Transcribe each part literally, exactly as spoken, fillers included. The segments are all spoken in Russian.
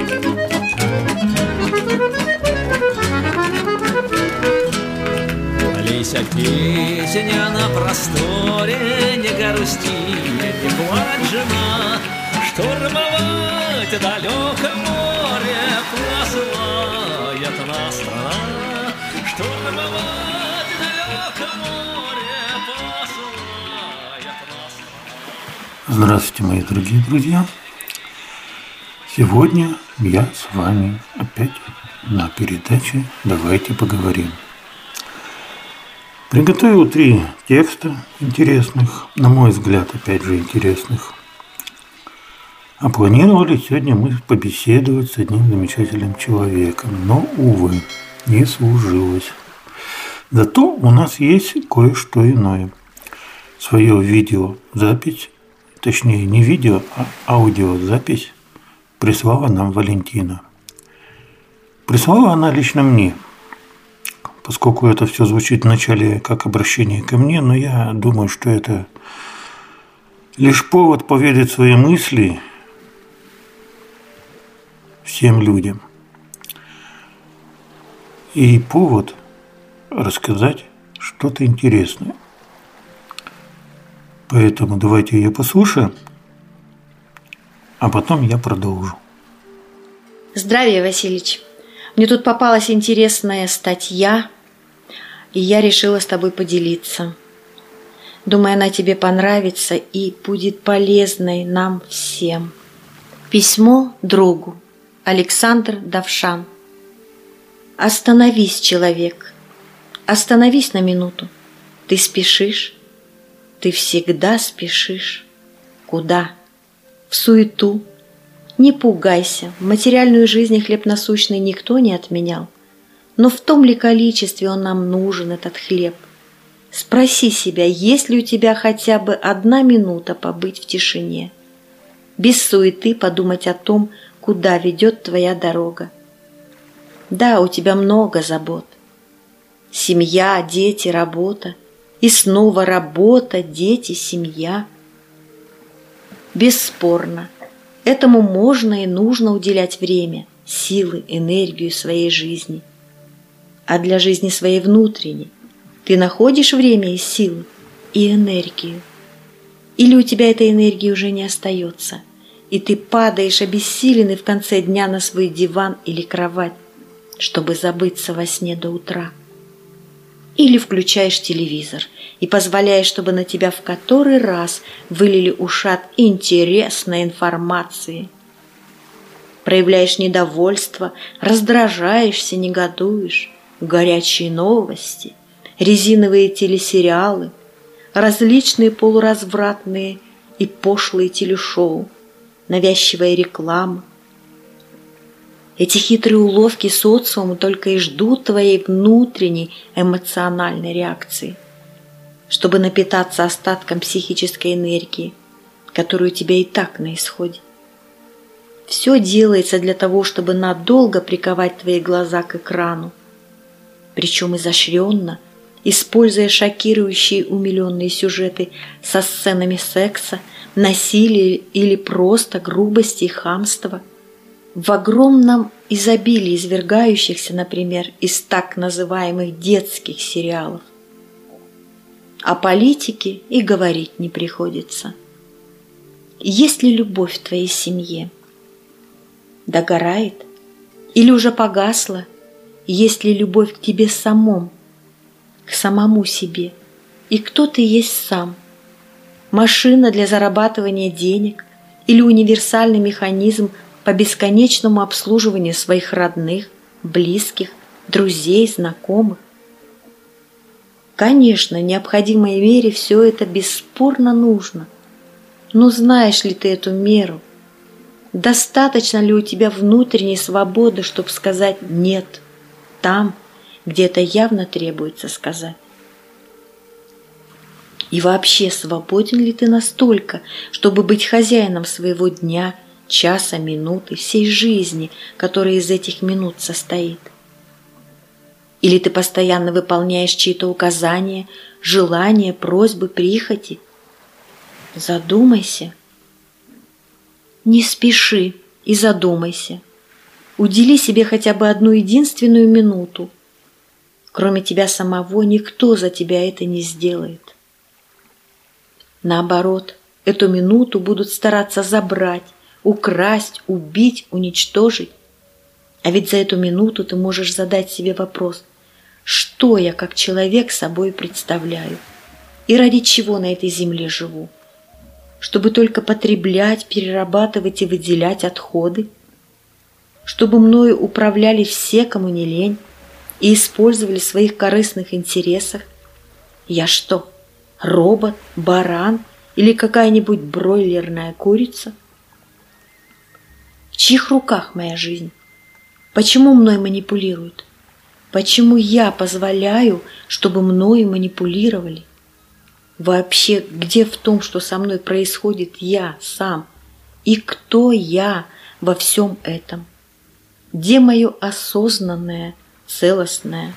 Лися, песня на просторе, не грусти, не плачь, жена, штурмовать далекое море посылает нас страна, штурмовать далекое море посылает нас страна. Здравствуйте, мои дорогие друзья! Сегодня я с вами опять на передаче «Давайте поговорим». Приготовил три текста интересных, на мой взгляд, опять же интересных. А планировали сегодня мы побеседовать с одним замечательным человеком, но, увы, не сложилось. Зато у нас есть кое-что иное. Свою видеозапись, точнее не видео, а аудиозапись прислала нам Валентина. Прислала она лично мне, поскольку это все звучит вначале как обращение ко мне, но я думаю, что это лишь повод поведать свои мысли всем людям. И повод рассказать что-то интересное. Поэтому давайте ее послушаем, а потом я продолжу. Здравия, Васильич. Мне тут попалась интересная статья, и я решила с тобой поделиться. Думаю, она тебе понравится и будет полезной нам всем. Письмо другу. Александр Давшан. Остановись, человек. Остановись на минуту. Ты спешишь. Ты всегда спешишь. Куда? В суету. Не пугайся. Материальную жизнь хлеб насущный никто не отменял. Но в том ли количестве он нам нужен, этот хлеб? Спроси себя, есть ли у тебя хотя бы одна минута побыть в тишине? Без суеты подумать о том, куда ведет твоя дорога. Да, у тебя много забот. Семья, дети, работа. И снова работа, дети, семья. Бесспорно, этому можно и нужно уделять время, силы, энергию своей жизни. А для жизни своей внутренней ты находишь время и силы, и энергию? Или у тебя этой энергии уже не остается, и ты падаешь обессиленный в конце дня на свой диван или кровать, чтобы забыться во сне до утра? Или включаешь телевизор и позволяешь, чтобы на тебя в который раз вылили ушат интересной информации. Проявляешь недовольство, раздражаешься, негодуешь. Горячие новости, резиновые телесериалы, различные полуразвратные и пошлые телешоу, навязчивая реклама. Эти хитрые уловки социума только и ждут твоей внутренней эмоциональной реакции, чтобы напитаться остатком психической энергии, которую у тебя и так на исходе. Все делается для того, чтобы надолго приковать твои глаза к экрану, причем изощренно, используя шокирующие умиленные сюжеты со сценами секса, насилия или просто грубости и хамства, в огромном изобилии извергающихся, например, из так называемых детских сериалов. О политике и говорить не приходится. Есть ли любовь в твоей семье? Догорает? Или уже погасла? Есть ли любовь к тебе самому, к самому себе? И кто ты есть сам? Машина для зарабатывания денег или универсальный механизм по бесконечному обслуживанию своих родных, близких, друзей, знакомых? Конечно, в необходимой мере все это бесспорно нужно. Но знаешь ли ты эту меру? Достаточно ли у тебя внутренней свободы, чтобы сказать «нет» там, где это явно требуется сказать? И вообще, свободен ли ты настолько, чтобы быть хозяином своего дня, часа, минуты, всей жизни, которая из этих минут состоит? Или ты постоянно выполняешь чьи-то указания, желания, просьбы, прихоти? Задумайся. Не спеши и задумайся. Удели себе хотя бы одну единственную минуту. Кроме тебя самого, никто за тебя это не сделает. Наоборот, эту минуту будут стараться забрать, украсть, убить, уничтожить. А ведь за эту минуту ты можешь задать себе вопрос: что я как человек собой представляю и ради чего на этой земле живу? Чтобы только потреблять, перерабатывать и выделять отходы? Чтобы мною управляли все, кому не лень, и использовали в своих корыстных интересах? Я что, робот, баран или какая-нибудь бройлерная курица? В чьих руках моя жизнь? Почему мной манипулируют? Почему я позволяю, чтобы мною манипулировали? Вообще, где в том, что со мной происходит, я сам? И кто я во всем этом? Где мое осознанное, целостное?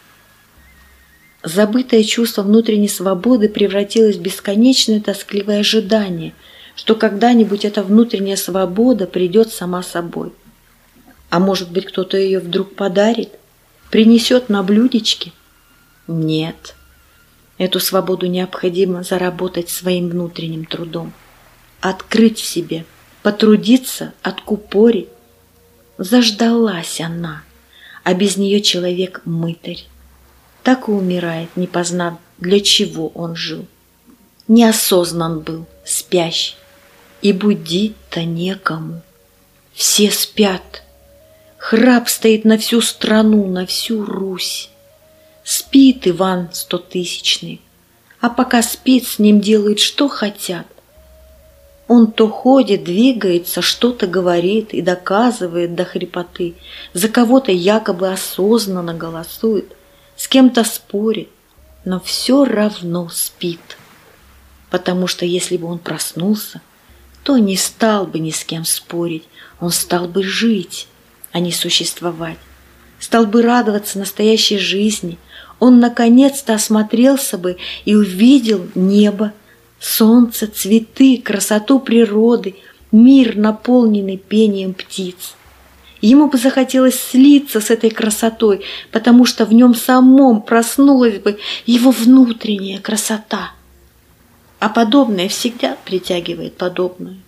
Забытое чувство внутренней свободы превратилось в бесконечное тоскливое ожидание, что когда-нибудь эта внутренняя свобода придет сама собой. А может быть, кто-то ее вдруг подарит, принесет на блюдечке? Нет. Эту свободу необходимо заработать своим внутренним трудом, открыть в себе, потрудиться, откупорить. Заждалась она, а без нее человек мытарь. Так и умирает, не познав, для чего он жил. Неосознан был, спящий, и будить-то некому. Все спят. Храп стоит на всю страну, на всю Русь. Спит Иван Стотысячный, а пока спит, с ним делают, что хотят. Он то ходит, двигается, что-то говорит и доказывает до хрипоты, за кого-то якобы осознанно голосует, с кем-то спорит, но все равно спит. Потому что если бы он проснулся, то не стал бы ни с кем спорить, он стал бы жить, а не существовать, стал бы радоваться настоящей жизни. Он наконец-то осмотрелся бы и увидел небо, солнце, цветы, красоту природы, мир, наполненный пением птиц. Ему бы захотелось слиться с этой красотой, потому что в нем самом проснулась бы его внутренняя красота. А подобное всегда притягивает подобное.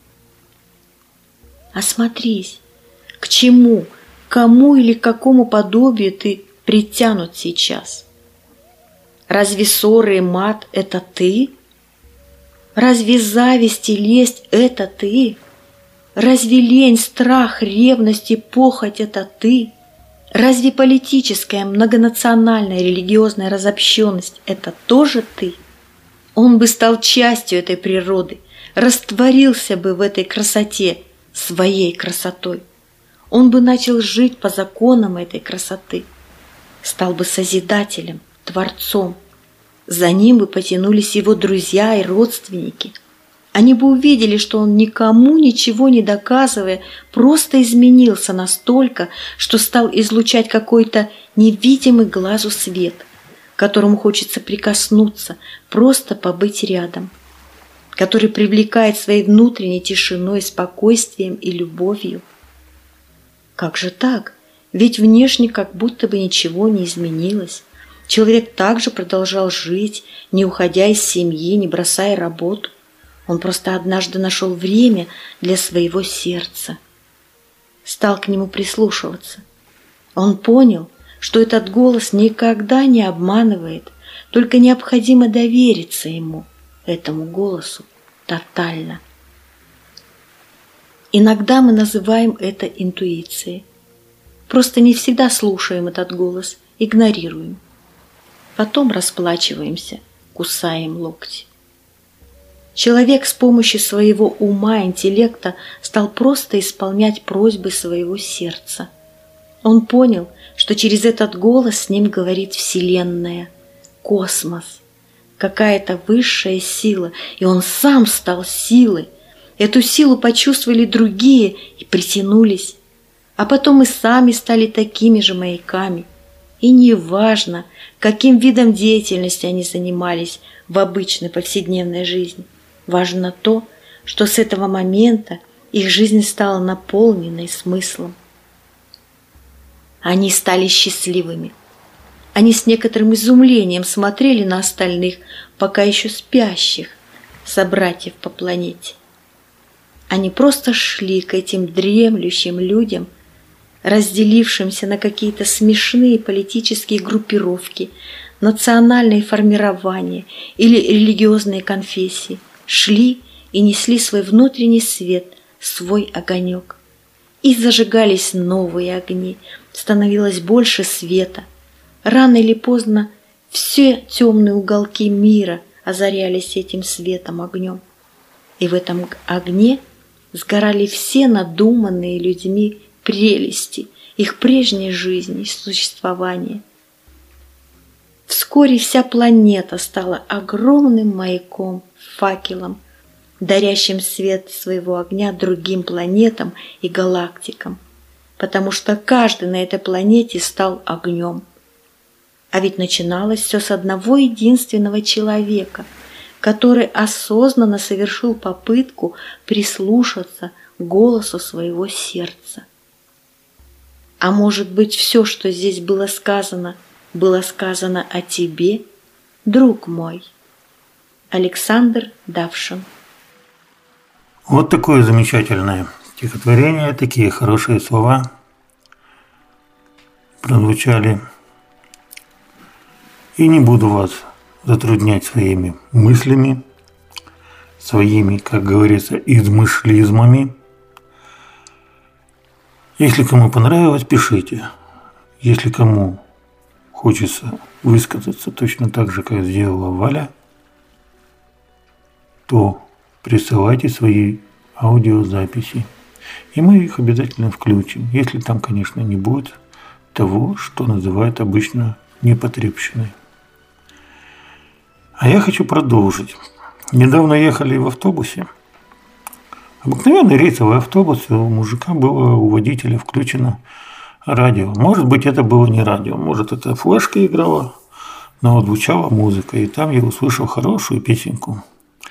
Осмотрись, к чему, кому или к какому подобию ты притянут сейчас. Разве ссоры и мат – это ты? Разве зависть и лесть – это ты? Разве лень, страх, ревность и похоть – это ты? Разве политическая, многонациональная, религиозная разобщенность – это тоже ты? Он бы стал частью этой природы, растворился бы в этой красоте, своей красотой. Он бы начал жить по законам этой красоты, стал бы созидателем, творцом. За ним бы потянулись его друзья и родственники. Они бы увидели, что он никому ничего не доказывая, просто изменился настолько, что стал излучать какой-то невидимый глазу свет, к которому хочется прикоснуться, просто побыть рядом, который привлекает своей внутренней тишиной, спокойствием и любовью. Как же так? Ведь внешне как будто бы ничего не изменилось. Человек также продолжал жить, не уходя из семьи, не бросая работу. Он просто однажды нашел время для своего сердца. Стал к нему прислушиваться. Он понял, что этот голос никогда не обманывает, только необходимо довериться ему, этому голосу, тотально. Иногда мы называем это интуицией. Просто не всегда слушаем этот голос, игнорируем. Потом расплачиваемся, кусаем локти. Человек с помощью своего ума, интеллекта стал просто исполнять просьбы своего сердца. Он понял, что через этот голос с ним говорит Вселенная, космос, какая-то высшая сила, и он сам стал силой. Эту силу почувствовали другие и притянулись, а потом и сами стали такими же маяками. И неважно, каким видом деятельности они занимались в обычной повседневной жизни, важно то, что с этого момента их жизнь стала наполненной смыслом. Они стали счастливыми. Они с некоторым изумлением смотрели на остальных, пока еще спящих, собратьев по планете. Они просто шли к этим дремлющим людям, разделившимся на какие-то смешные политические группировки, национальные формирования или религиозные конфессии, шли и несли свой внутренний свет, свой огонек. И зажигались новые огни, становилось больше света. Рано или поздно все темные уголки мира озарялись этим светом, огнем. И в этом огне сгорали все надуманные людьми прелести их прежней жизни и существования. Вскоре вся планета стала огромным маяком, факелом, дарящим свет своего огня другим планетам и галактикам, потому что каждый на этой планете стал огнем. А ведь начиналось все с одного единственного человека, который осознанно совершил попытку прислушаться к голосу своего сердца. А может быть, все, что здесь было сказано, было сказано о тебе, друг мой? Александр Давшин. Вот такое замечательное стихотворение, такие хорошие слова прозвучали. И не буду вас затруднять своими мыслями, своими, как говорится, измышлизмами. Если кому понравилось, пишите. Если кому хочется высказаться точно так же, как сделала Валя, то присылайте свои аудиозаписи. И мы их обязательно включим, если там, конечно, не будет того, что называют обычно непотребщиной. А я хочу продолжить. Недавно ехали в автобусе. Обыкновенный рейсовый автобус, у мужика было, у водителя включено радио. Может быть, это было не радио, может, это флешка играла, но вот звучала музыка, и там я услышал хорошую песенку.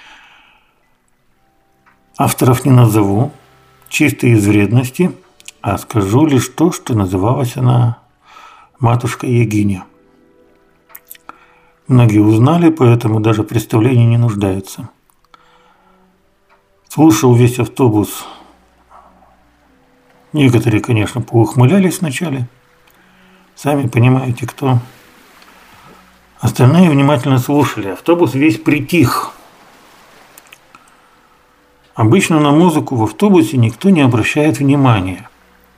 Авторов не назову, чисто из вредности, а скажу лишь то, что называлась она «Матушка Ягиня». Многие узнали, поэтому даже представление не нуждается. Слушал весь автобус. Некоторые, конечно, поухмылялись вначале. Сами понимаете, кто. Остальные внимательно слушали. Автобус весь притих. Обычно на музыку в автобусе никто не обращает внимания.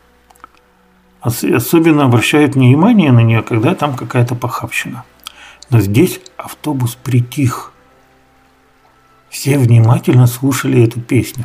Особенно обращают внимание на нее, когда там какая-то похабщина. Но здесь автобус притих. Все внимательно слушали эту песню.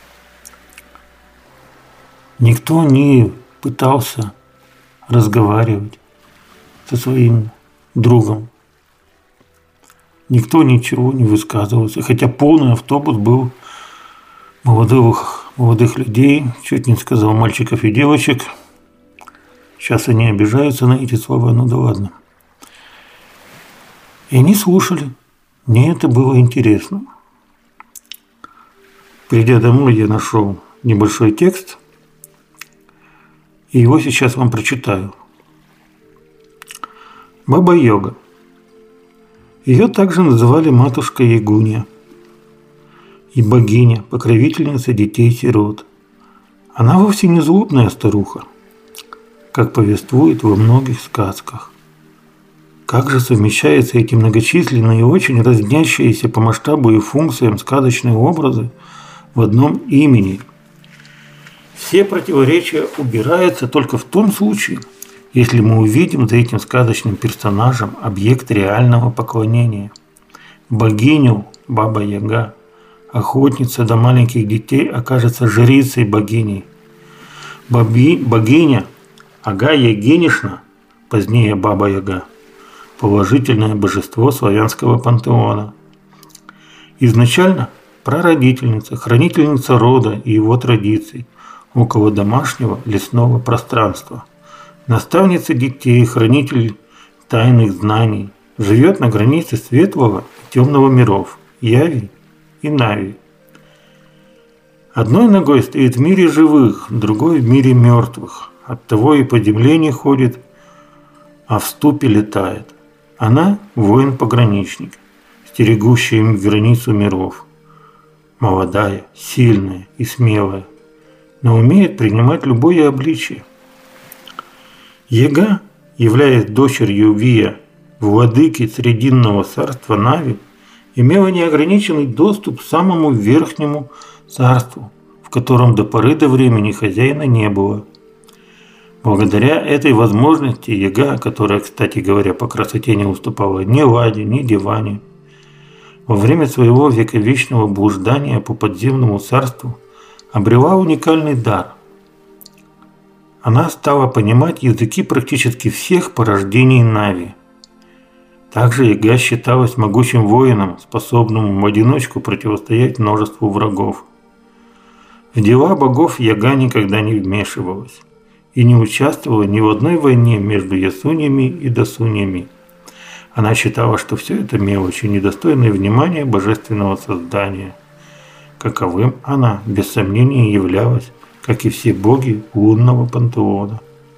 Никто не пытался разговаривать со своим другом. Никто ничего не высказывался. Хотя полный автобус был молодых, молодых людей, чуть не сказал мальчиков и девочек. Сейчас они обижаются на эти слова, ну да ладно. И они слушали. Мне это было интересно. Придя домой, я нашел небольшой текст, и его сейчас вам прочитаю. Баба-Яга. Ее также называли матушка Ягуня и богиня, покровительница детей-сирот. Она вовсе не злобная старуха, как повествует во многих сказках. Как же совмещаются эти многочисленные и очень разнящиеся по масштабу и функциям сказочные образы в одном имени. Все противоречия убираются только в том случае, если мы увидим за этим сказочным персонажем объект реального поклонения. Богиню Баба-Яга, охотница до маленьких детей, окажется жрицей-богиней. Баби, богиня Ага-Ягинишна, позднее Баба-Яга, положительное божество славянского пантеона. Изначально прародительница, хранительница рода и его традиций, около домашнего лесного пространства. Наставница детей, хранитель тайных знаний, живет на границе светлого и темного миров, Яви и Нави. Одной ногой стоит в мире живых, другой в мире мертвых. оттого и по земле не ходит, а в ступе летает. Она воин-пограничник, стерегущий им границу миров. Молодая, сильная и смелая, но умеет принимать любое обличие. Яга, являясь дочерью Вия, владыки Срединного царства Нави, имела неограниченный доступ к самому верхнему царству, в котором до поры до времени хозяина не было. Благодаря этой возможности Яга, которая, кстати говоря, по красоте не уступала ни Ладе, ни Диване, во время своего вековечного блуждания по подземному царству обрела уникальный дар. Она стала понимать языки практически всех порождений Нави. Также Яга считалась могучим воином, способным в одиночку противостоять множеству врагов. В дела богов Яга никогда не вмешивалась и не участвовала ни в одной войне между ясуньями и досуньями. Она считала, что все это мелочи, недостойные внимания божественного создания. Каковым она, без сомнения, являлась, как и все боги лунного пантеона.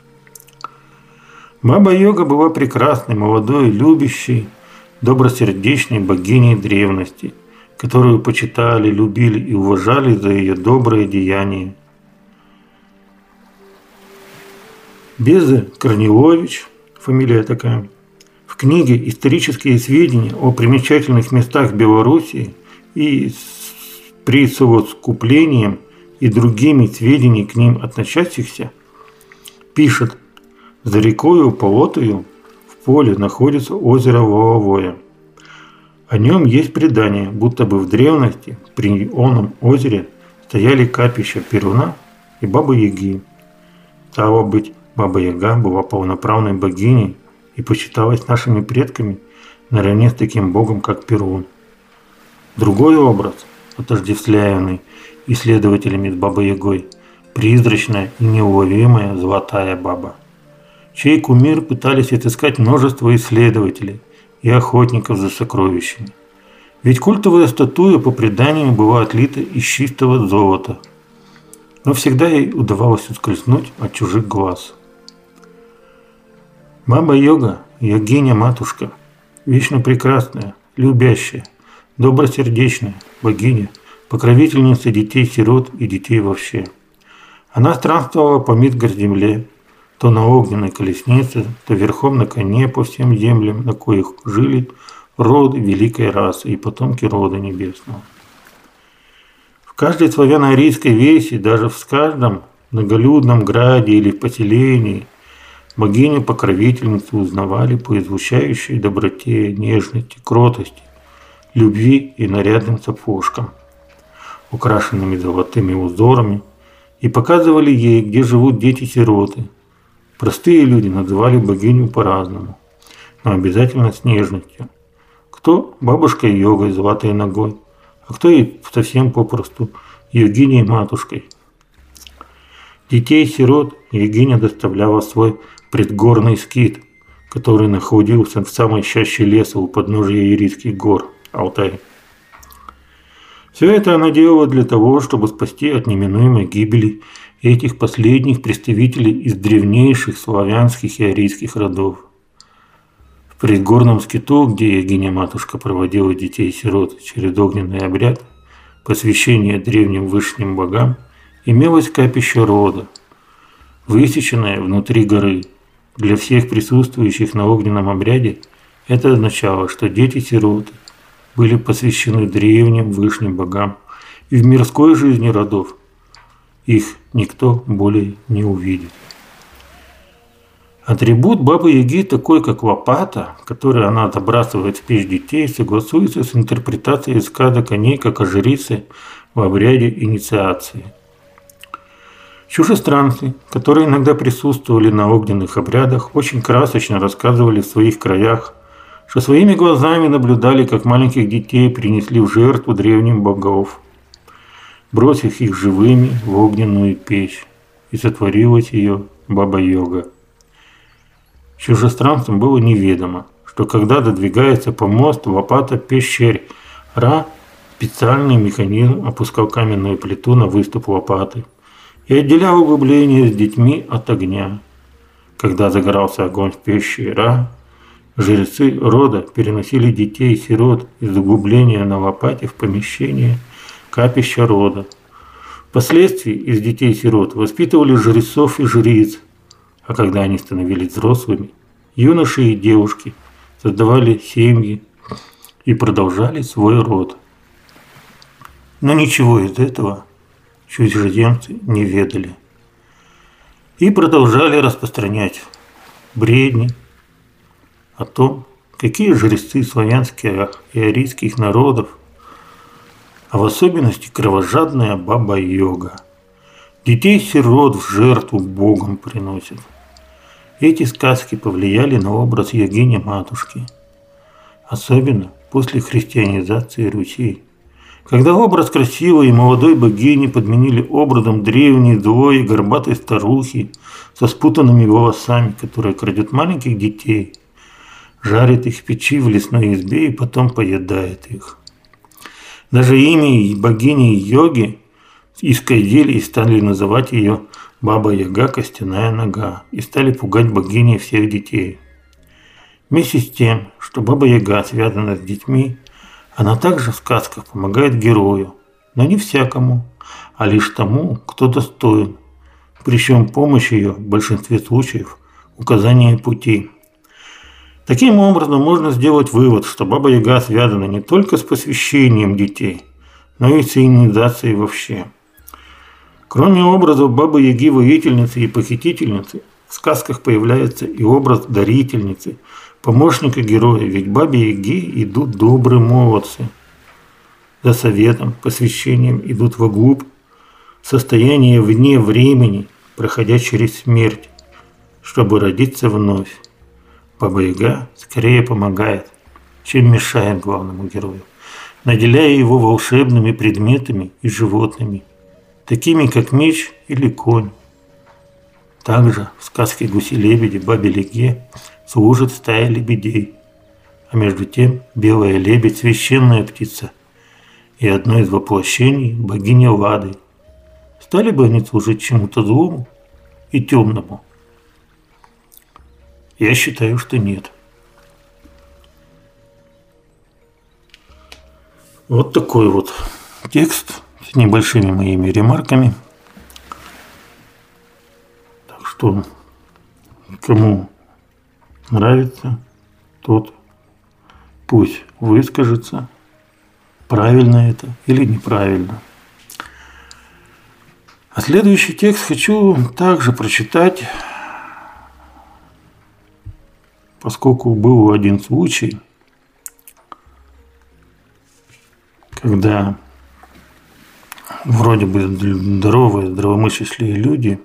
Баба-Йога была прекрасной, молодой, любящей, добросердечной богиней древности, которую почитали, любили и уважали за ее добрые деяния. Безе Корнилович, фамилия такая, в книге «Исторические сведения о примечательных местах Белоруссии» и с присовокуплением и другими сведениями к ним относящихся пишет: «За рекою Полотою в поле находится озеро Воловое. О нем есть предание, будто бы в древности при оном озере стояли капища Перуна и Бабы-Яги. Стало быть, Баба-Яга была полноправной богиней и почиталась нашими предками наравне с таким богом, как Перун. Другой образ, отождествляемый исследователями с Бабой-Ягой, призрачная и неуловимая золотая баба, чей кумир пытались отыскать множество исследователей и охотников за сокровищами. Ведь культовая статуя по преданию была отлита из чистого золота, но всегда ей удавалось ускользнуть от чужих глаз. Баба-Йога, Йогиня-матушка, вечно прекрасная, любящая, добросердечная богиня, покровительница детей-сирот и детей вообще. Она странствовала по Мидгард-земле, то на огненной колеснице, то верхом на коне по всем землям, на коих жили роды великой расы и потомки рода небесного. В каждой славяно-арийской веси, даже в каждом многолюдном граде или в поселении, богиню-покровительницу узнавали по излучающей доброте, нежности, кротости, любви и нарядным сапожкам, украшенными золотыми узорами, и показывали ей, где живут дети-сироты. Простые люди называли богиню по-разному, но обязательно с нежностью. Кто бабушкой Йогой, золотой ногой, а кто и совсем попросту Йогиней-матушкой. Детей-сирот Йогиня доставляла в свой предгорный скит, который находился в самой чаще леса у подножия Ирийских гор, Алтай. Все это она делала для того, чтобы спасти от неминуемой гибели этих последних представителей из древнейших славянских и арийских родов. В предгорном скиту, где Йогиня-матушка проводила детей-сирот через огненный обряд посвящения древним высшим богам, имелось капище рода, высеченное внутри горы. Для всех присутствующих на огненном обряде это означало, что дети-сироты были посвящены древним высшим богам, и в мирской жизни родов их никто более не увидит. Атрибут Бабы-Яги, такой как лопата, которую она забрасывает в печь детей, согласуется с интерпретацией сказок о ней как о жрице в обряде инициации. Чужестранцы, которые иногда присутствовали на огненных обрядах, очень красочно рассказывали в своих краях, что своими глазами наблюдали, как маленьких детей принесли в жертву древним богов, бросив их живыми в огненную печь, и сотворилась ее Баба-Йога. Чужестранцам было неведомо, что когда додвигается помост, лопата, пещерь, Ра, специальный механизм опускал каменную плиту на выступ лопаты, и отделял углубление с детьми от огня. Когда загорался огонь в пище Ра, жрецы рода переносили детей-сирот из углубления на лопате в помещение капища рода. Впоследствии из детей-сирот воспитывали жрецов и жриц, а когда они становились взрослыми, юноши и девушки создавали семьи и продолжали свой род. Но ничего из этого чужеземцы не ведали и продолжали распространять бредни о том, какие жрецы славянских и арийских народов, а в особенности кровожадная баба-йога, детей-сирот в жертву богам приносят. Эти сказки повлияли на образ йогини-матушки, особенно после христианизации Руси, когда образ красивой и молодой богини подменили образом древней, злой и горбатой старухи со спутанными волосами, которая крадет маленьких детей, жарит их в печи в лесной избе и потом поедает их. Даже имя богини йоги исказили и стали называть ее Баба-Яга Костяная Нога и стали пугать богиней всех детей. Вместе с тем, что Баба-Яга связана с детьми, она также в сказках помогает герою, но не всякому, а лишь тому, кто достоин. Причем помощь ее в большинстве случаев – указание пути. Таким образом, можно сделать вывод, что Баба-Яга связана не только с посвящением детей, но и с инициацией вообще. Кроме образов Бабы-Яги воительницы и похитительницы, в сказках появляется и образ дарительницы, помощника героя, ведь Бабе-Яге идут добрые молодцы. За советом, посвящением идут вглубь, состояние вне времени, проходя через смерть, чтобы родиться вновь. Баба-Яга скорее помогает, чем мешает главному герою, наделяя его волшебными предметами и животными, такими как меч или конь. Также в сказке «Гуси-лебеди» Бабе-Яге служит стая лебедей, а между тем белая лебедь – священная птица и одно из воплощений богини Лады. Стали бы они служить чему-то злому и темному? Я считаю, что нет. Вот такой вот текст с небольшими моими ремарками. Так что, кому нравится, тот пусть выскажется, правильно это или неправильно. А следующий текст хочу также прочитать, поскольку был один случай, когда вроде бы здоровые, здравомыслящие люди,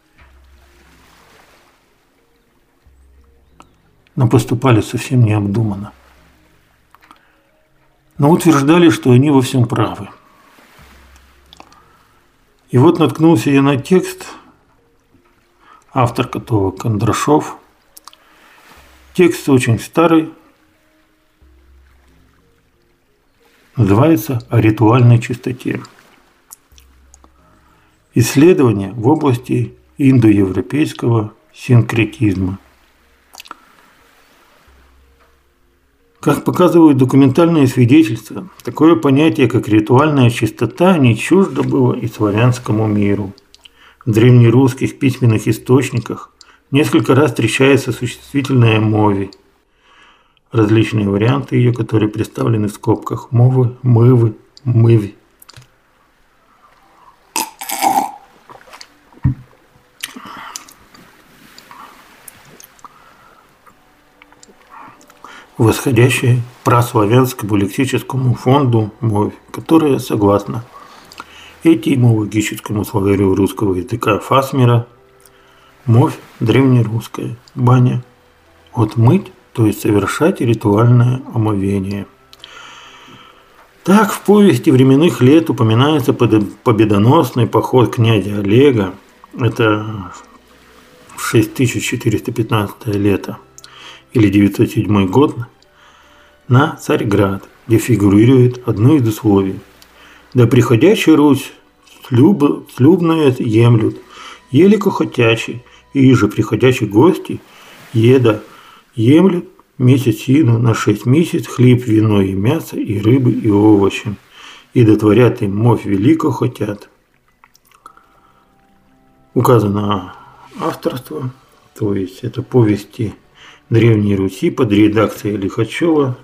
но поступали совсем необдуманно. Но утверждали, что они во всем правы. И вот наткнулся я на текст, автор которого Кондрашов. Текст очень старый, называется «О ритуальной чистоте». Исследования в области индоевропейского синкретизма. Как показывают документальные свидетельства, такое понятие, как ритуальная чистота, не чуждо было и славянскому миру. В древнерусских письменных источниках несколько раз встречается существительное «мови». Различные варианты ее, которые представлены в скобках «мовы», «мывы», «мыви». Восходящее праславянскому лексическому фонду «мовь», которая, согласно этимологическому словарю русского языка Фасмера, «мовь» древнерусская, баня, отмыть, то есть совершать ритуальное омовение. Так в повести временных лет упоминается победоносный поход князя Олега, это шесть тысяч четыреста пятнадцатое лето, или девятьсот седьмой год, на Царьград, где фигурирует одно из условий. Да приходящая Русь слюб, слюбное емлют, елико хотячи, и же приходячи гости, еда, емлют месяцину на шесть месяц хлеб, вино и мясо, и рыбы, и овощи, и дотворят им мовь велико хотят. Указано авторство, то есть это повести Древней Руси под редакцией Лихачева.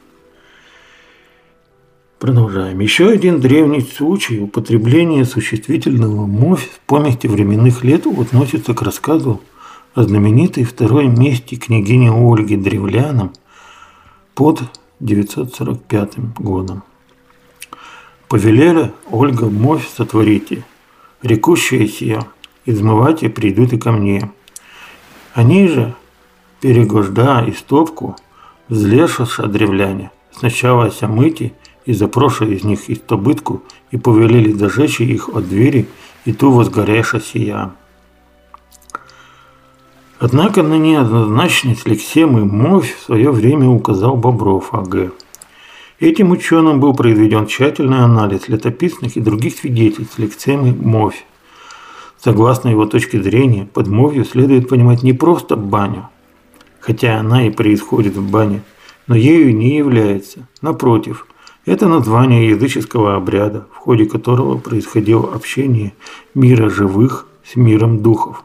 Продолжаем. Еще один древний случай употребления существительного «мовь» в помести временных лет относится к рассказу о знаменитой второй мести княгини Ольги древлянам под девятьсот сорок пятым годом. «Повелела Ольга мовь сотворите, рекущая сия, измывайте придут и ко мне. Они же, перегожда и стопку, взлешаша древляне, сначала осямыти и запроша из них истобытку, и повелели зажечь их от двери, и ту возгоряша сия». Однако на неоднозначность лексемы «мовь» в свое время указал Бобров А Г Этим ученым был произведен тщательный анализ летописных и других свидетельств лексемы «мовь». Согласно его точке зрения, под мовью следует понимать не просто баню, хотя она и происходит в бане, но ею не является. Напротив, это название языческого обряда, в ходе которого происходило общение мира живых с миром духов.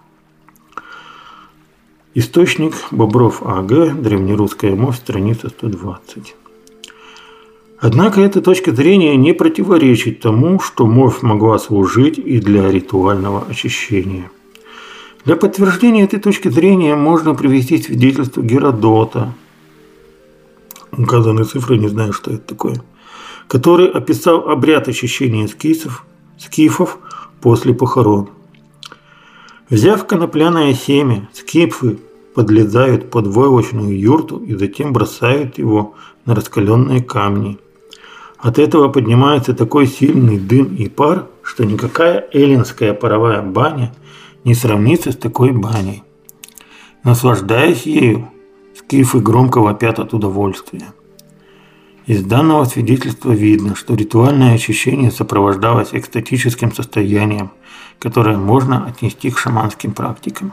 Источник Бобров А Г Древнерусская мовь, страница сто двадцать. Однако эта точка зрения не противоречит тому, что мовь могла служить и для ритуального очищения. Для подтверждения этой точки зрения можно привести свидетельство Геродота, указанные цифры, не знаю, что это такое, который описал обряд очищения скифов, скифов после похорон. Взяв конопляное семя, скифы подлезают под войлочную юрту и затем бросают его на раскаленные камни. От этого поднимается такой сильный дым и пар, что никакая эллинская паровая баня не сравнится с такой баней. Наслаждаясь ею, скифы громко вопят от удовольствия. Из данного свидетельства видно, что ритуальное очищение сопровождалось экстатическим состоянием, которое можно отнести к шаманским практикам.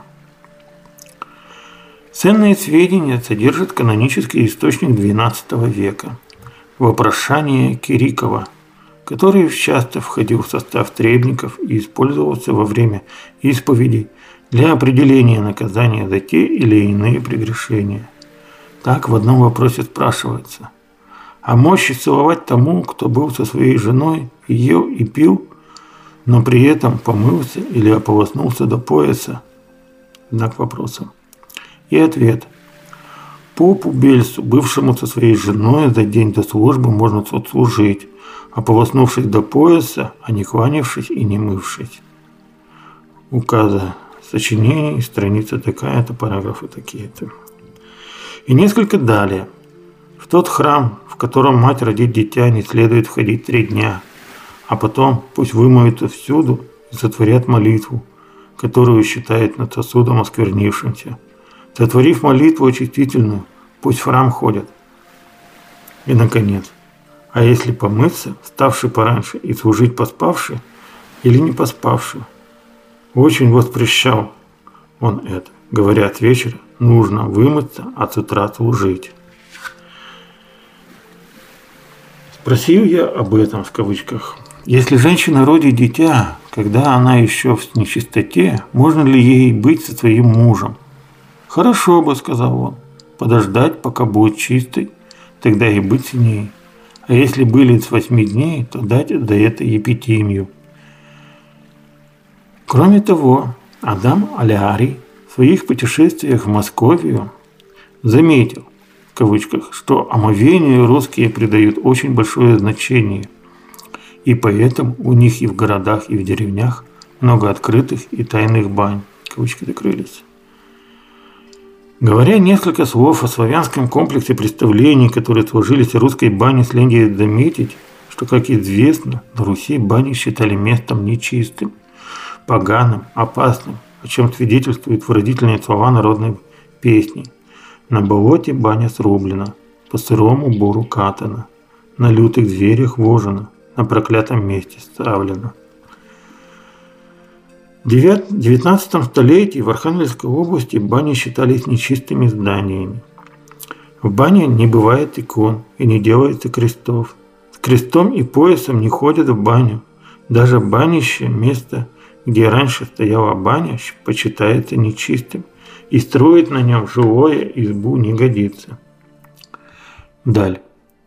Ценные сведения содержит канонический источник двенадцатого века «Вопрошание Кирикова», который часто входил в состав требников и использовался во время исповедей для определения наказания за те или иные прегрешения. Так в одном вопросе спрашивается: «А мощи целовать тому, кто был со своей женой, и ел и пил, но при этом помылся или ополоснулся до пояса?» Знак вопроса. И ответ: попу Бельсу, бывшему со своей женой, за день до службы можно отслужить, ополоснувшись до пояса, а не кланявшись и не мывшись. Указа сочинений, страница такая-то, параграфы такие-то. И несколько далее. В тот храм, в котором мать родит дитя, не следует входить три дня, а потом пусть вымоются всюду и сотворят молитву, которую считает над сосудом осквернившимся. Сотворив молитву очистительную, пусть в храм ходят. И, наконец, а если помыться, вставший пораньше, и служить поспавший или не поспавший? Очень воспрещал он это, говоря от вечера, нужно вымыться, а с утра служить. Спросил я об этом в кавычках. Если женщина родит дитя, когда она еще в нечистоте, можно ли ей быть со своим мужем? «Хорошо бы», — сказал он, — «подождать, пока будет чистой, тогда и быть с ней. А если были с восьми дней, то дать за это епитимию». Кроме того, Адам Алярий в своих путешествиях в Московию заметил, в кавычках, что омовению русские придают очень большое значение, и поэтому у них и в городах, и в деревнях много открытых и тайных бань. Кавычки закрылись. Говоря несколько слов о славянском комплексе представлений, которые сложились в русской бане, следует заметить, что, как известно, на Руси бани считали местом нечистым, поганым, опасным, о чем свидетельствуют выразительные слова народной песни. На болоте баня срублена, по сырому бору катана, на лютых зверях вожена, на проклятом месте ставлена. В девятнадцатом столетии в Архангельской области бани считались нечистыми зданиями. В бане не бывает икон и не делается крестов. С крестом и поясом не ходят в баню. Даже банище, место, где раньше стояла баня, почитается нечистым, и строить на нем жилое избу не годится. Далее.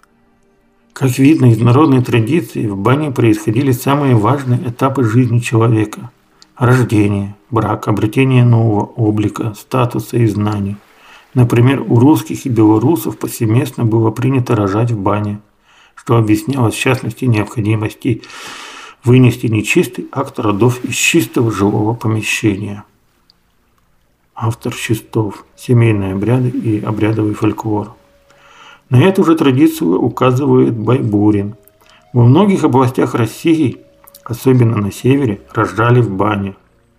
Как видно из народной традиции, в бане происходили самые важные этапы жизни человека. Рождение, брак, обретение нового облика, статуса и знаний. Например, у русских и белорусов повсеместно было принято рожать в бане, что объяснялось в частности необходимостью вынести нечистый акт родов из чистого жилого помещения. Автор Чистов. Семейные обряды и обрядовый фольклор. На эту же традицию указывает Байбурин. Во многих областях России, особенно на севере, рожали в бане.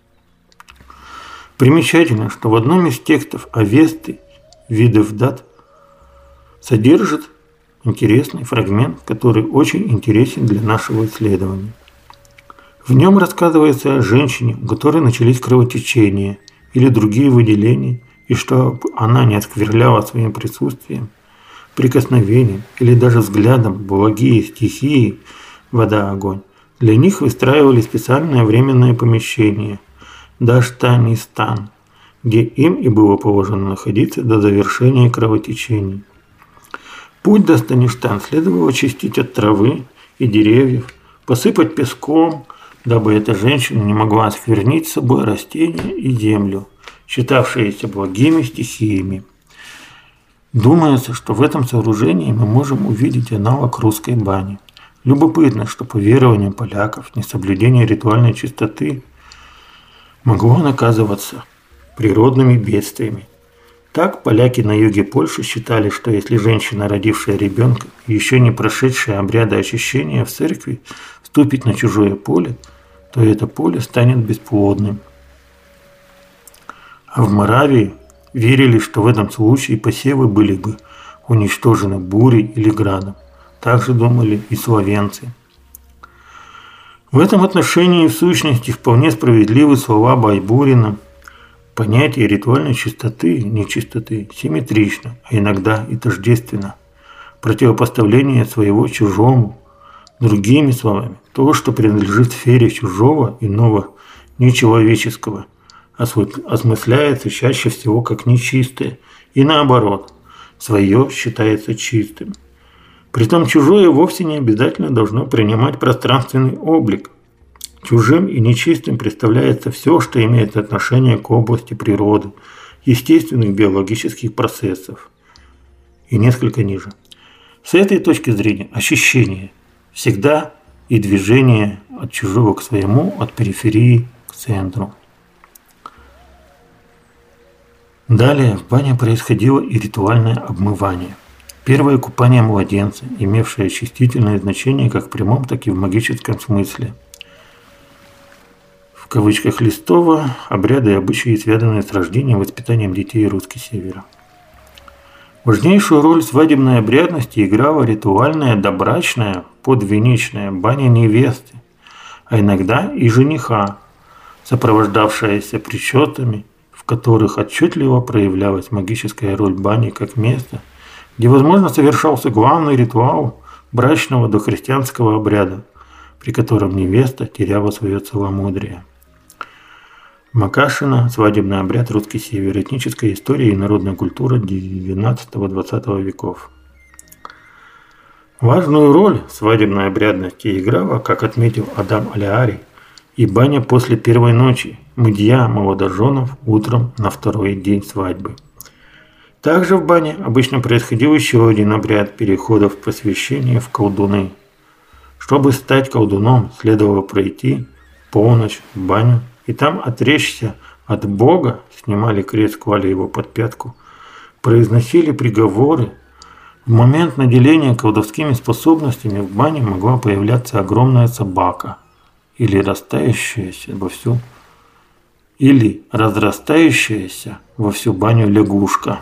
Примечательно, что в одном из текстов Авесты видов дат содержит интересный фрагмент, который очень интересен для нашего исследования. В нем рассказывается о женщине, у которой начались кровотечения или другие выделения, и что она не оскверляла своим присутствием, прикосновением или даже взглядом благие стихии, вода, огонь. Для них выстраивали специальное временное помещение Даштанистан, где им и было положено находиться до завершения кровотечений. Путь до Стаништан следовало очистить от травы и деревьев, посыпать песком, дабы эта женщина не могла осквернить с собой растения и землю, считавшиеся благими стихиями. Думается, что в этом сооружении мы можем увидеть аналог русской бани. Любопытно, что по верованиям поляков несоблюдение ритуальной чистоты могло наказываться природными бедствиями. Так поляки на юге Польши считали, что если женщина, родившая ребенка, еще не прошедшая обряда очищения в церкви, вступит на чужое поле, то это поле станет бесплодным. А в Моравии верили, что в этом случае посевы были бы уничтожены бурей или градом. Так же думали и словенцы. В этом отношении в сущности вполне справедливы слова Байбурина. Понятие ритуальной чистоты и нечистоты симметрично, а иногда и тождественно. Противопоставление своего чужому. Другими словами, то, что принадлежит сфере чужого, иного, нечеловеческого, осмысляется чаще всего как нечистое, и наоборот, свое считается чистым. Притом чужое вовсе не обязательно должно принимать пространственный облик. Чужим и нечистым представляется все, что имеет отношение к области природы, естественных биологических процессов. И несколько ниже. С этой точки зрения ощущение всегда и движение от чужого к своему, от периферии к центру. Далее в бане происходило и ритуальное обмывание. Первое купание младенца, имевшее очистительное значение как в прямом, так и в магическом смысле. В кавычках Листова обряды и обычаи, связанные с рождением и воспитанием детей русских севера. Важнейшую роль в свадебной обрядности играла ритуальная добрачная подвенечная баня невесты, а иногда и жениха, сопровождавшаяся причетами, в которых отчетливо проявлялась магическая роль бани как места, где, возможно, совершался главный ритуал брачного дохристианского обряда, при котором невеста теряла свое целомудрие. Макашина. Свадебный обряд. Русский север. Этническая история и народная культура девятнадцатого-двадцатого веков. Важную роль в свадебной обрядности играла, как отметил Адам Алиари, и баня после первой ночи, мытья молодоженов утром на второй день свадьбы. Также в бане обычно происходил еще один обряд перехода в посвящение в колдуны. Чтобы стать колдуном, следовало пройти полночь в баню и там отречься от Бога, снимали крест, клали его под пятку, произносили приговоры. В момент наделения колдовскими способностями в бане могла появляться огромная собака или растающаяся во всю, или разрастающаяся во всю баню лягушка.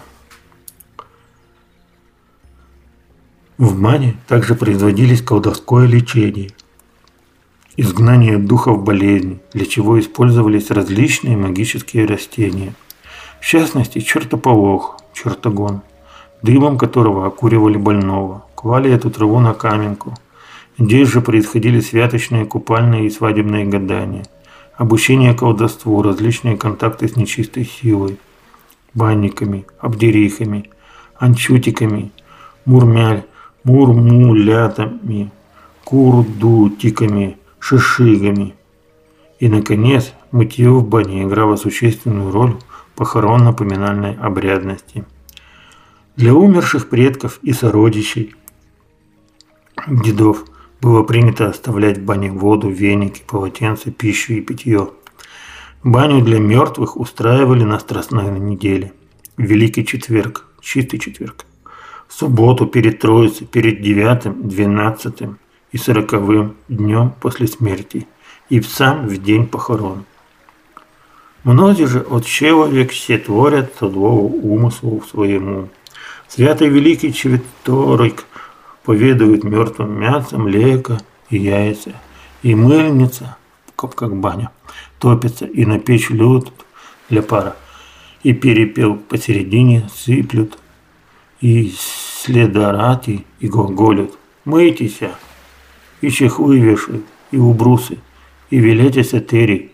В бане также производились колдовское лечение. изгнание духов болезни, для чего использовались различные магические растения. В частности, чертополох, чертогон, дымом которого окуривали больного, клали эту траву на каменку. Здесь же происходили святочные, купальные и свадебные гадания, обучение колдовству, различные контакты с нечистой силой, банниками, обдерихами, анчутиками, мурмяль, мурмулятами, курдутиками, шишигами. И, наконец, мытье в бане играло существенную роль в похоронно-поминальной обрядности. Для умерших предков и сородичей дедов было принято оставлять в бане воду, веники, полотенца, пищу и питье. Баню для мертвых устраивали на Страстной неделе, в Великий четверг, чистый четверг, в субботу перед Троицей, перед девятым, двенадцатым и сороковым днем после смерти и в сам в день похорон. Многие же от человек все творят со злого умыслу своему. Святый Великий Четверг поведают мертвым мясо, млеко и яйца, и мыльница, как баня, топится, и на печь лед для пара, и перепел посередине сыплют, и следорати, и глаголят: «Мыйтеся!» и чехлы вешают, и убрусы, и велетесь этери.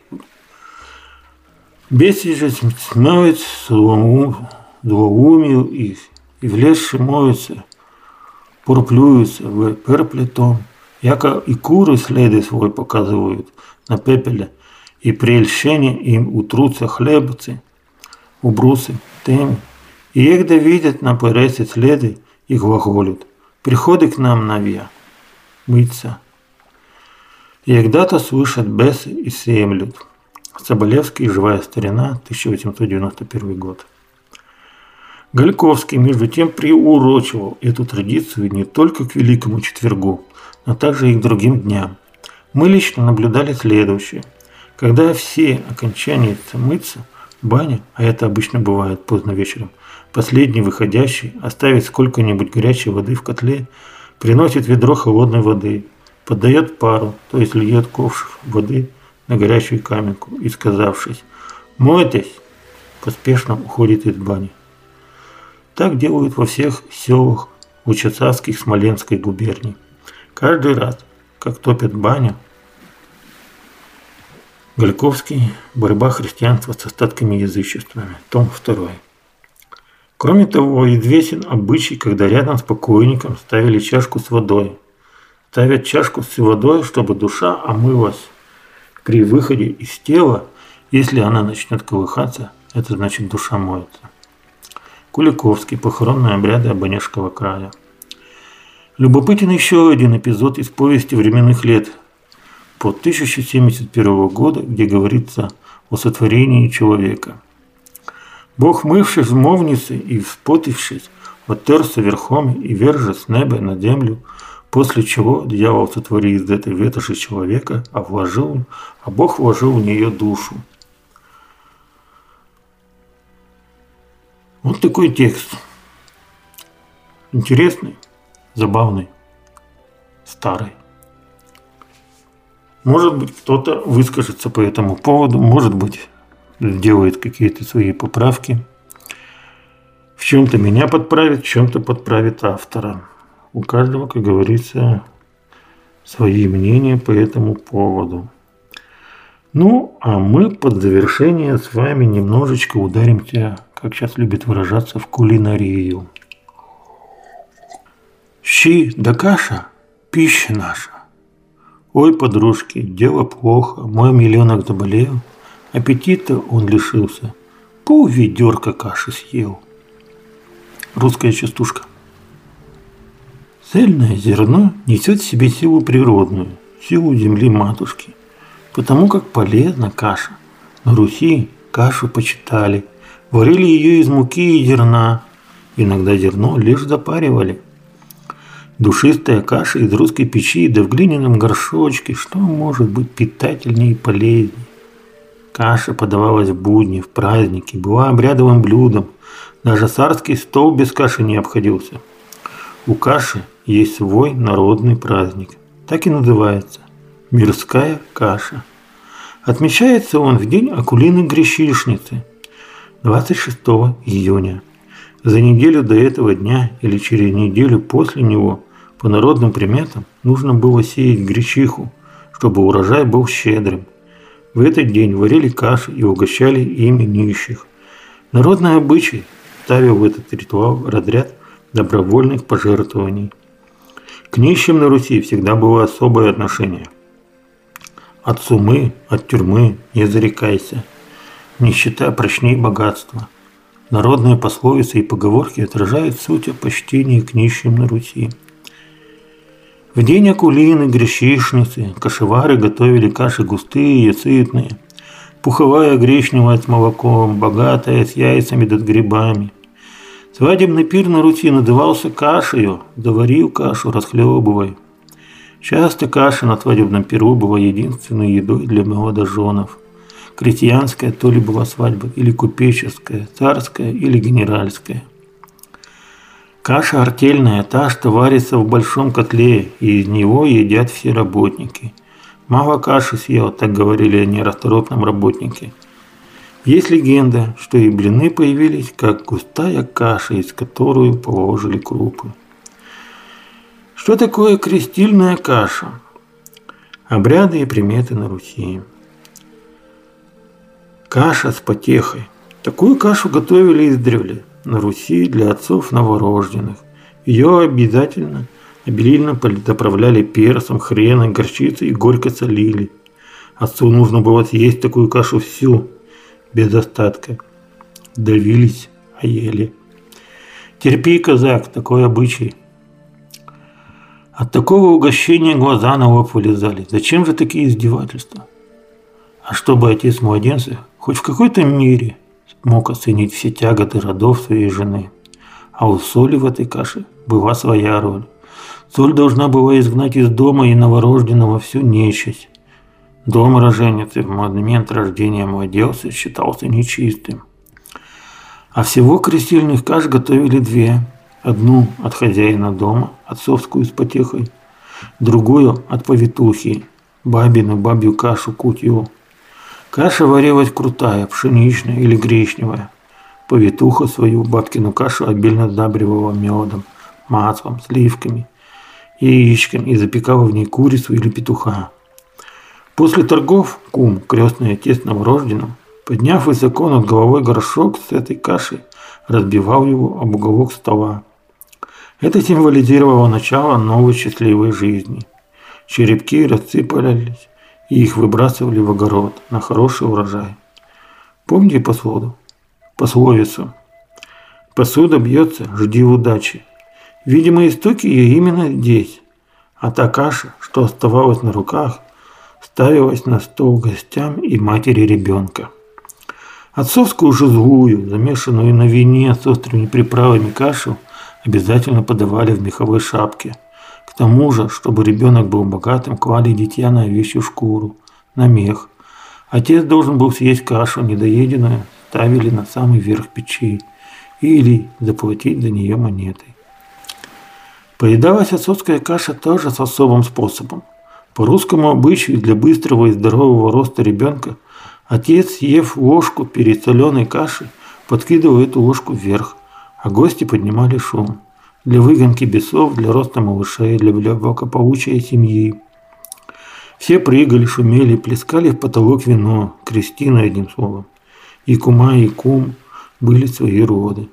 Бесы же смоют злоумию их, и влезши моются, порплюются в перплетом, яко и куры следы свой показывают на пепеле, и прельщение им утрутся хлебцы, убрусы, теми, и егда видят на пересе следы и глаголют: «Приходи к нам навья, мыться». Егда-то слышат бесы и семлют. Соболевский, «Живая старина», тысяча восемьсот девяносто первый год. Гальковский, между тем, приурочивал эту традицию не только к Великому Четвергу, но также и к другим дням. Мы лично наблюдали следующее. Когда все окончательно мыться, баня, а это обычно бывает поздно вечером, последний выходящий оставит сколько-нибудь горячей воды в котле, приносит ведро холодной воды, поддает пару, то есть льет ковш воды на горячую каменку и, сказавшись «мойтесь», поспешно уходит из бани. Так делают во всех селах Лучацавских Смоленской губернии. Каждый раз, как топят баню, Гальковский «Борьба христианства с остатками язычествами», том второй. Кроме того, известен обычай, когда рядом с покойником ставили чашку с водой. Ставят чашку с водой, чтобы душа омылась при выходе из тела. Если она начнет колыхаться, это значит душа моется. Куликовский. Похоронные обряды Обонежского края. Любопытен еще один эпизод из повести временных лет по тысяча семьдесят первого года, где говорится о сотворении человека. Бог, мывшись в мовнице и вспотившись, оттерся верхом и верже с неба на землю, после чего дьявол сотворил из этой ветоши человека, а, вложил, а Бог вложил в нее душу. Вот такой текст. Интересный, забавный, старый. Может быть, кто-то выскажется по этому поводу, может быть, сделает какие-то свои поправки. В чем-то меня подправит, в чем-то подправит автора. У каждого, как говорится, свои мнения по этому поводу. Ну, а мы под завершение с вами немножечко ударимся, как сейчас любят выражаться, в кулинарию. Щи да каша – пища наша. Ой, подружки, дело плохо, мой миллионок заболел, аппетита он лишился, пол ведерка каши съел. Русская частушка. Цельное зерно несет в себе силу природную, силу земли матушки, потому как полезна каша. На Руси кашу почитали, варили ее из муки и зерна, иногда зерно лишь запаривали. Душистая каша из русской печи, да в глиняном горшочке, что может быть питательнее и полезнее? Каша подавалась в будни, в праздники, была обрядовым блюдом, даже царский стол без каши не обходился. У каши есть свой народный праздник, так и называется – Мирская каша. Отмечается он в день Акулины-Грещишницы, двадцать шестого июня. За неделю до этого дня или через неделю после него, по народным приметам, нужно было сеять гречиху, чтобы урожай был щедрым. В этот день варили каши и угощали ими нищих. Народный обычай ставил в этот ритуал разряд добровольных пожертвований. К нищим на Руси всегда было особое отношение. От сумы, от тюрьмы не зарекайся. Нищета прочней богатства. Народные пословицы и поговорки отражают суть о почтении к нищим на Руси. В день Акулины, Грещишницы, кашевары готовили каши густые и сытные, пуховая гречневая с молоком, богатая с яйцами да с грибами. Свадебный пир на Руси назывался кашею, доварил кашу, расхлебывай. Часто каша на свадебном пиру была единственной едой для молодоженов. Крестьянская то ли была свадьба, или купеческая, царская или генеральская. Каша артельная, та, что варится в большом котле, и из него едят все работники. Мало каши съел, так говорили о нерасторопном работнике. Есть легенда, что и блины появились, как густая каша, из которой положили крупы. Что такое крестильная каша? Обряды и приметы на Руси. Каша с потехой. Такую кашу готовили издревле на Руси для отцов новорожденных. Ее обязательно обильно заправляли перцем, хреном, горчицей и горько солили. Отцу нужно было съесть такую кашу всю, без остатка. Давились, а ели. Терпи, казак, такой обычай. От такого угощения глаза на лоб вылезали. Зачем же такие издевательства? А чтобы отец младенца хоть в какой-то мере мог оценить все тяготы родов своей жены. А у соли в этой каше была своя роль. Соль должна была изгнать из дома и новорожденного всю нечисть. Дом роженицы в момент рождения младенца считался нечистым. А всего крестильных каш готовили две. Одну от хозяина дома, отцовскую с потехой, другую от повитухи, бабину бабью кашу кутью. Каша варилась крутая, пшеничная или гречневая. Повитуха свою бабкину кашу обильно сдабривала медом, маслом, сливками, яичками и запекала в ней курицу или петуха. После торгов кум, крестный отец новорожденным, подняв высоко над головой горшок с этой кашей, разбивал его об уголок стола. Это символизировало начало новой счастливой жизни. Черепки рассыпались, и их выбрасывали в огород на хороший урожай. Помните пословицу? Пословицу. Посуда бьется, жди удачи. Видимо, истоки ее именно здесь. А та каша, что оставалась на руках, ставилась на стол гостям и матери ребенка. Отцовскую же злую, замешанную на вине с острыми приправами кашу, обязательно подавали в меховой шапке. К тому же, чтобы ребенок был богатым, клали дитя на овечью шкуру, на мех. Отец должен был съесть кашу недоеденную, ставили на самый верх печи или заплатить за нее монетой. Поедалась отцовская каша тоже с особым способом. По русскому обычаю для быстрого и здорового роста ребенка отец, съев ложку перед соленой кашей, подкидывал эту ложку вверх, а гости поднимали шум. Для выгонки бесов, для роста малышей, для благополучия семьи. Все прыгали, шумели, плескали в потолок вино, крестины одним словом. И кума, и кум были свои роды.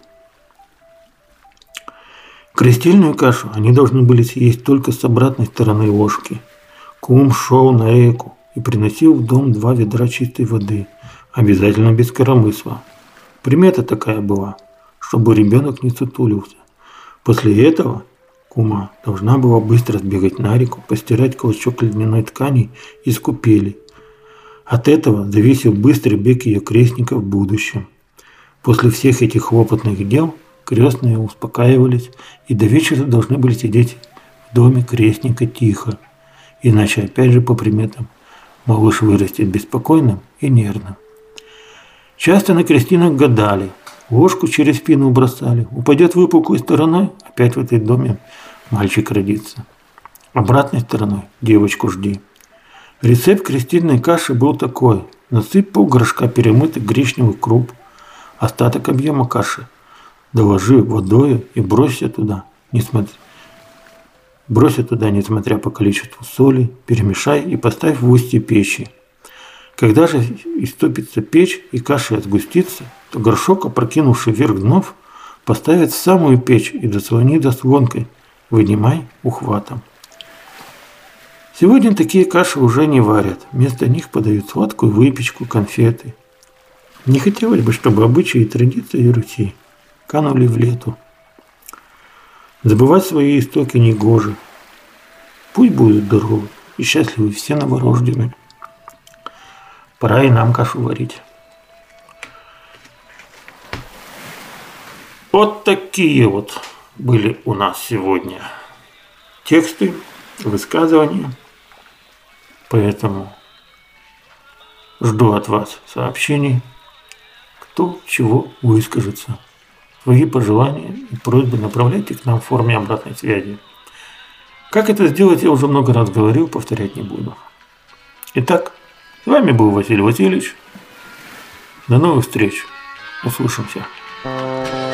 Крестильную кашу они должны были съесть только с обратной стороны ложки. Кум шел на реку и приносил в дом два ведра чистой воды, обязательно без коромысла. Примета такая была, чтобы ребенок не сутулился. После этого кума должна была быстро сбегать на реку, постирать клочок льняной ткани из купели. От этого зависел быстрый бег ее крестника в будущем. После всех этих хлопотных дел крестные успокаивались и до вечера должны были сидеть в доме крестника тихо, иначе опять же по приметам малыш вырастет беспокойным и нервным. Часто на крестинах гадали, ложку через спину бросали, упадет выпуклой стороной, опять в этой доме мальчик родится. Обратной стороной девочку жди. Рецепт крестильной каши был такой. Насыпь полгоршка перемытых гречневых круп, остаток объема каши доложи водой и бросься туда, несмотря, бросься туда, несмотря по количеству соли, перемешай и поставь в устье печи. Когда же истопится печь и каша сгустится, то горшок, опрокинувший вверх днов, поставить в самую печь и заслони заслонкой, вынимай ухватом. Сегодня такие каши уже не варят, вместо них подают сладкую выпечку, конфеты. Не хотелось бы, чтобы обычаи и традиции Руси канули в лету. Забывать свои истоки негоже. Пусть будут здоровы и счастливы все новорожденные. Пора и нам кашу варить. Вот такие вот были у нас сегодня тексты, высказывания. Поэтому жду от вас сообщений, кто чего выскажется. Свои пожелания и просьбы направляйте к нам в форме обратной связи. Как это сделать, я уже много раз говорил, повторять не буду. Итак, с вами был Василий Васильевич. До новых встреч. Услышимся.